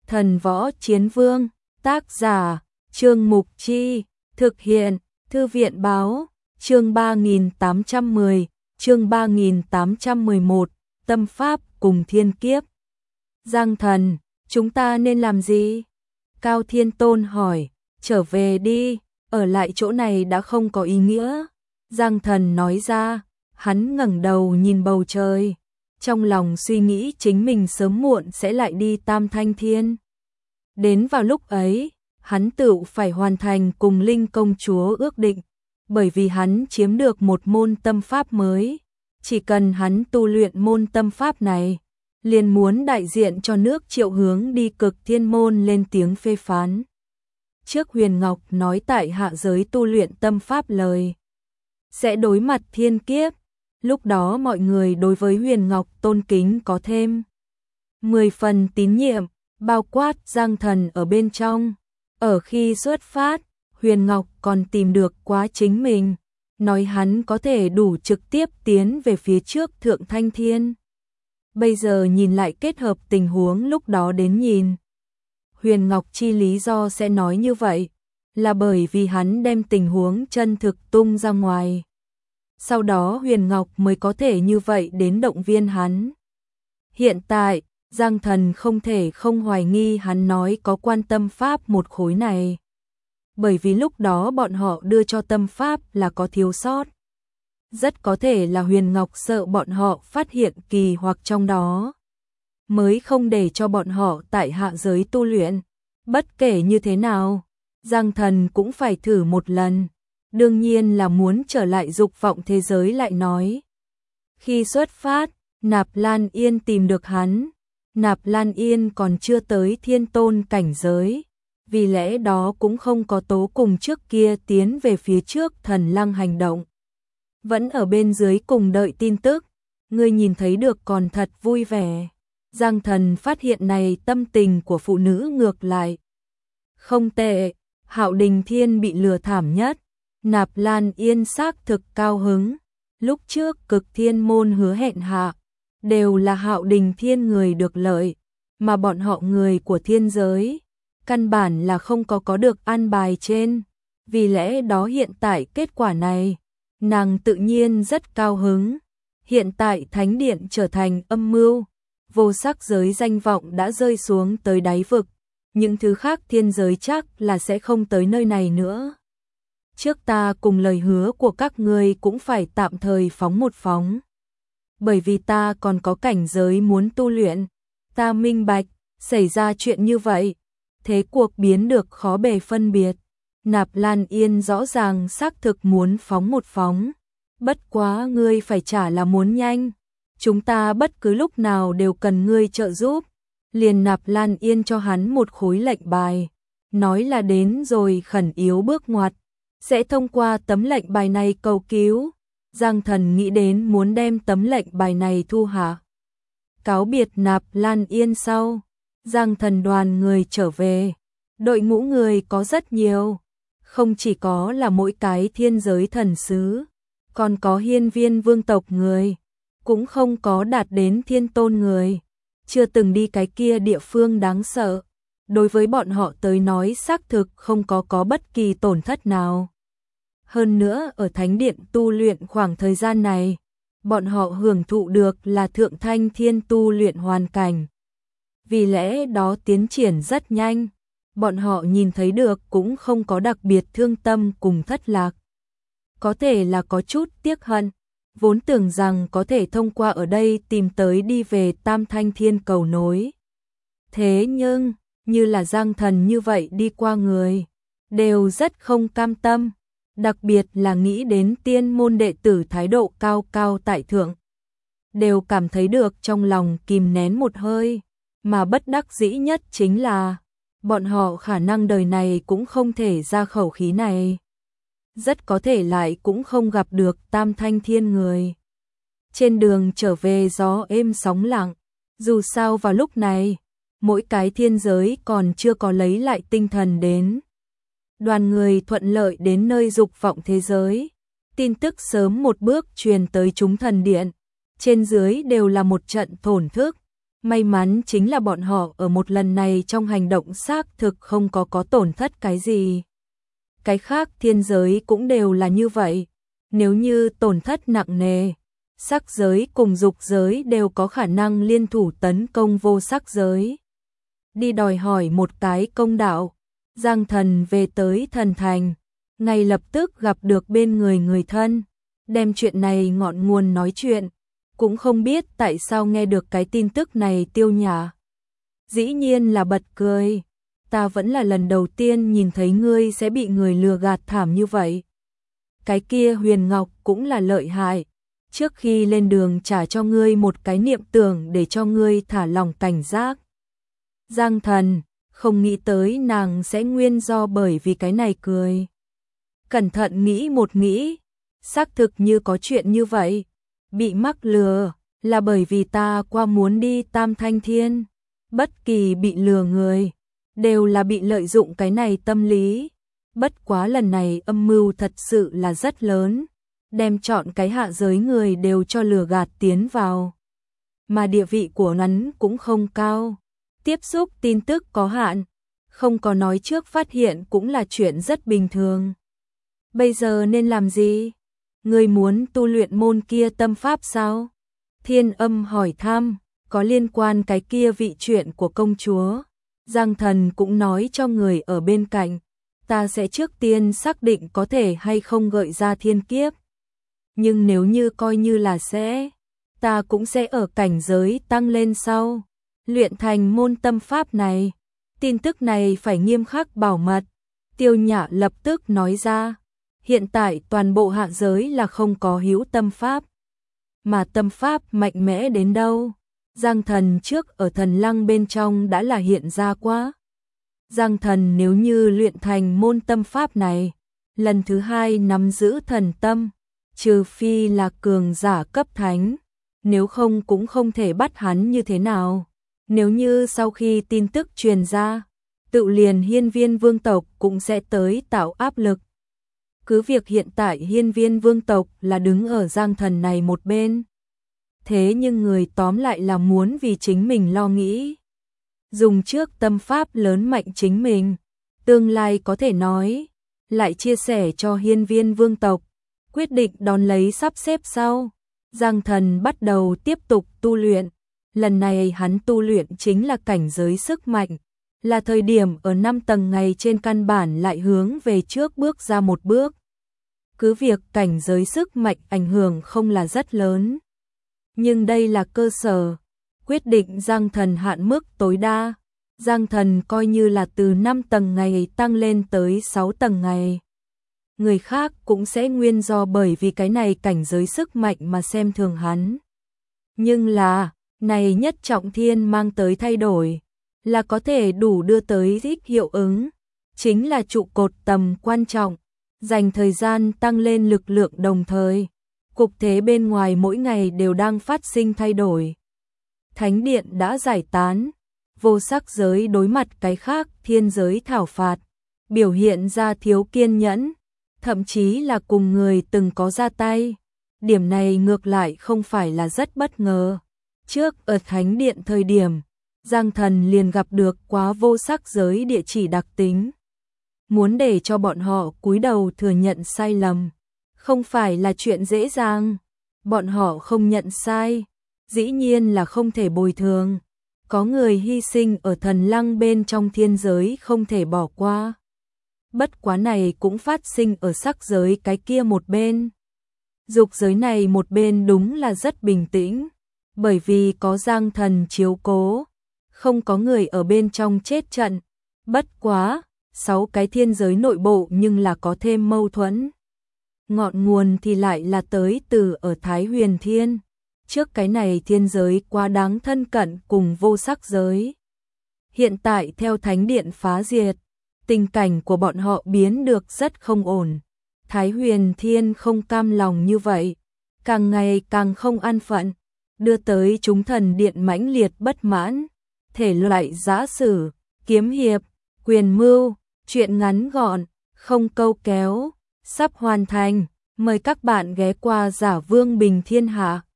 Thần Võ Chiến Vương, tác giả, Trương Mục Chi, thực hiện, Thư viện Báo, chương 3810, chương 3811, tâm pháp cùng thiên kiếp. Giang Thần, chúng ta nên làm gì? Cao Thiên Tôn hỏi, trở về đi, ở lại chỗ này đã không có ý nghĩa. Giang Thần nói ra, hắn ngẩng đầu nhìn bầu trời, trong lòng suy nghĩ chính mình sớm muộn sẽ lại đi Tam Thanh Thiên. Đến vào lúc ấy, hắn tự phải hoàn thành cùng Linh công chúa ước định, bởi vì hắn chiếm được một môn tâm pháp mới, chỉ cần hắn tu luyện môn tâm pháp này, liền muốn đại diện cho nước Triệu Hướng đi Cực Thiên môn lên tiếng phê phán. Trước Huyền Ngọc nói tại hạ giới tu luyện tâm pháp lời sẽ đối mặt thiên kiếp, lúc đó mọi người đối với Huyền Ngọc tôn kính có thêm 10 phần tín nhiệm, bao quát Giang Thần ở bên trong. Ở khi xuất phát, Huyền Ngọc còn tìm được quá chính mình, nói hắn có thể đủ trực tiếp tiến về phía trước Thượng Thanh Thiên. Bây giờ nhìn lại kết hợp tình huống lúc đó đến nhìn, Huyền Ngọc chi lý do sẽ nói như vậy, là bởi vì hắn đem tình huống chân thực tung ra ngoài. Sau đó Huyền Ngọc mới có thể như vậy đến động viên hắn. Hiện tại, Giang Thần không thể không hoài nghi hắn nói có quan tâm pháp một khối này. Bởi vì lúc đó bọn họ đưa cho tâm pháp là có thiếu sót. Rất có thể là Huyền Ngọc sợ bọn họ phát hiện kỳ hoặc trong đó, mới không để cho bọn họ tại hạ giới tu luyện. Bất kể như thế nào, Giang Thần cũng phải thử một lần. Đương nhiên là muốn trở lại dục vọng thế giới lại nói. Khi xuất phát, Nạp Lan Yên tìm được hắn. Nạp Lan Yên còn chưa tới thiên tôn cảnh giới, vì lẽ đó cũng không có tố cùng trước kia tiến về phía trước Thần Lăng hành động. Vẫn ở bên dưới cùng đợi tin tức, ngươi nhìn thấy được còn thật vui vẻ. Giang Thần phát hiện này tâm tình của phụ nữ ngược lại không tệ, Hạo Đình Thiên bị lừa thảm nhất, Nạp Lan Yên xác thực cao hứng. Lúc trước Cực Thiên môn hứa hẹn hạ, đều là Hạo Đình Thiên người được lợi, mà bọn họ người của thiên giới, căn bản là không có được an bài trên. Vì lẽ đó hiện tại kết quả này, nàng tự nhiên rất cao hứng. Hiện tại Thánh Điện trở thành âm mưu, vô sắc giới danh vọng đã rơi xuống tới đáy vực, những thứ khác thiên giới chắc là sẽ không tới nơi này nữa. Trước ta cùng lời hứa của các ngươi cũng phải tạm thời phóng một phóng. Bởi vì ta còn có cảnh giới muốn tu luyện, ta minh bạch, xảy ra chuyện như vậy, thế cuộc biến được khó bề phân biệt. Nạp Lan Yên rõ ràng xác thực muốn phóng một phóng, bất quá ngươi phải trả là muốn nhanh, chúng ta bất cứ lúc nào đều cần ngươi trợ giúp. Liền Nạp Lan Yên cho hắn một khối lệnh bài, nói là đến rồi khẩn yếu bước ngoặt, sẽ thông qua tấm lệnh bài này cầu cứu. Giang Thần nghĩ đến muốn đem tấm lệnh bài này thu hạ. Cáo biệt Nạp Lan Yên sau, Giang Thần đoàn người trở về. Đội ngũ người có rất nhiều, không chỉ có là mỗi cái thiên giới thần sứ, còn có hiên viên vương tộc người, cũng không có đạt đến thiên tôn người, chưa từng đi cái kia địa phương đáng sợ. Đối với bọn họ tới nói xác thực không có bất kỳ tổn thất nào. Hơn nữa ở Thánh Điện tu luyện khoảng thời gian này, bọn họ hưởng thụ được là Thượng Thanh Thiên tu luyện hoàn cảnh. Vì lẽ đó tiến triển rất nhanh, bọn họ nhìn thấy được cũng không có đặc biệt thương tâm cùng thất lạc. Có thể là có chút tiếc hận, vốn tưởng rằng có thể thông qua ở đây tìm tới đi về Tam Thanh Thiên cầu nối. Thế nhưng, như là Giang Thần như vậy đi qua người, đều rất không cam tâm. Đặc biệt là nghĩ đến tiên môn đệ tử thái độ cao cao tại thượng, đều cảm thấy được trong lòng kìm nén một hơi, mà bất đắc dĩ nhất chính là bọn họ khả năng đời này cũng không thể ra khẩu khí này. Rất có thể lại cũng không gặp được Tam Thanh Thiên người. Trên đường trở về gió êm sóng lặng, dù sao vào lúc này, mỗi cái thiên giới còn chưa có lấy lại tinh thần đến. Đoàn người thuận lợi đến nơi dục vọng thế giới, tin tức sớm một bước truyền tới chúng thần điện, trên dưới đều là một trận thổn thức, May mắn chính là bọn họ ở một lần này trong hành động xác thực không có tổn thất cái gì. Cái khác thiên giới cũng đều là như vậy. Nếu như tổn thất nặng nề, sắc giới cùng dục giới đều có khả năng liên thủ tấn công vô sắc giới. Đi đòi hỏi một cái công đạo. Giang Thần về tới thần thành, ngay lập tức gặp được bên người thân, đem chuyện này ngọn nguồn nói chuyện, cũng không biết tại sao nghe được cái tin tức này Tiêu Nhã. Dĩ nhiên là bật cười, ta vẫn là lần đầu tiên nhìn thấy ngươi sẽ bị người lừa gạt thảm như vậy. Cái kia Huyền Ngọc cũng là lợi hại, trước khi lên đường trả cho ngươi một cái niệm tưởng để cho ngươi thả lòng cảnh giác. Giang Thần không nghĩ tới nàng sẽ nguyên do bởi vì cái này cười. Cẩn thận nghĩ một nghĩ, xác thực như có chuyện như vậy. Bị mắc lừa là bởi vì ta qua muốn đi Tam Thanh Thiên. Bất kỳ bị lừa người đều là bị lợi dụng cái này tâm lý. Bất quá lần này âm mưu thật sự là rất lớn, đem chọn cái hạ giới người đều cho lừa gạt tiến vào. Mà địa vị của hắn cũng không cao, tiếp xúc tin tức có hạn, không có nói trước phát hiện cũng là chuyện rất bình thường. Bây giờ nên làm gì? Ngươi muốn tu luyện môn kia tâm pháp sao? Thiên Âm hỏi thăm, có liên quan cái kia vị chuyện của công chúa. Giang Thần cũng nói cho người ở bên cạnh, ta sẽ trước tiên xác định có thể hay không gợi ra thiên kiếp. Nhưng nếu như coi như là sẽ, ta cũng sẽ ở cảnh giới tăng lên sau, luyện thành môn tâm pháp này. Tin tức này phải nghiêm khắc bảo mật. Tiêu Nhã lập tức nói ra, hiện tại toàn bộ hạ giới là không có hữu tâm pháp. Mà tâm pháp mạnh mẽ đến đâu? Giang Thần trước ở thần lăng bên trong đã là hiện ra quá. Giang Thần nếu như luyện thành môn tâm pháp này, lần thứ hai nắm giữ thần tâm, trừ phi là cường giả cấp thánh, nếu không cũng không thể bắt hắn như thế nào. Nếu như sau khi tin tức truyền ra, tự liền Hiên Viên vương tộc cũng sẽ tới tạo áp lực. Cứ việc hiện tại Hiên Viên vương tộc là đứng ở Giang Thần này một bên. Thế nhưng người tóm lại là muốn vì chính mình lo nghĩ. Dùng trước tâm pháp lớn mạnh chính mình, tương lai có thể nói, lại chia sẻ cho Hiên Viên vương tộc, quyết định đón lấy sắp xếp sau. Giang Thần bắt đầu tiếp tục tu luyện, lần này hắn tu luyện chính là cảnh giới sức mạnh, là thời điểm ở 5 tầng ngày trên căn bản lại hướng về trước bước ra một bước. Cứ việc cảnh giới sức mạnh ảnh hưởng không là rất lớn, nhưng đây là cơ sở, quyết định Giang Thần hạn mức tối đa. Giang Thần coi như là từ 5 tầng ngày tăng lên tới 6 tầng ngày. Người khác cũng sẽ nguyên do bởi vì cái này cảnh giới sức mạnh mà xem thường hắn. Nhưng là, này nhất trọng thiên mang tới thay đổi, là có thể đủ đưa tới ích hiệu ứng, chính là trụ cột tầm quan trọng, dành thời gian tăng lên lực lượng đồng thời. Cục thế bên ngoài mỗi ngày đều đang phát sinh thay đổi. Thánh điện đã giải tán, vô sắc giới đối mặt cái khác thiên giới thảo phạt, biểu hiện ra thiếu kiên nhẫn, thậm chí là cùng người từng có ra tay. Điểm này ngược lại không phải là rất bất ngờ. Trước ở thánh điện thời điểm, Giang Thần liền gặp được quá vô sắc giới địa chỉ đặc tính. Muốn để cho bọn họ cúi đầu thừa nhận sai lầm, không phải là chuyện dễ dàng. Bọn họ không nhận sai, dĩ nhiên là không thể bồi thường. Có người hy sinh ở thần lăng bên trong thiên giới không thể bỏ qua. Bất quá này cũng phát sinh ở sắc giới cái kia một bên. Dục giới này một bên đúng là rất bình tĩnh, bởi vì có Giang Thần chiếu cố, không có người ở bên trong chết trận. Bất quá, 6 cái thiên giới nội bộ nhưng là có thêm mâu thuẫn. Ngọn nguồn thì lại là tới từ ở Thái Huyền Thiên. Trước cái này thiên giới quá đáng thân cận cùng vô sắc giới. Hiện tại theo thánh điện phá diệt, tình cảnh của bọn họ biến được rất không ổn. Thái Huyền Thiên không cam lòng như vậy, càng ngày càng không an phận, đưa tới chúng thần điện mãnh liệt bất mãn. Thể loại giã sử, kiếm hiệp, quyền mưu, chuyện ngắn gọn, không câu kéo, sắp hoàn thành. Mời các bạn ghé qua Giả Vương Bình Thiên Hạ.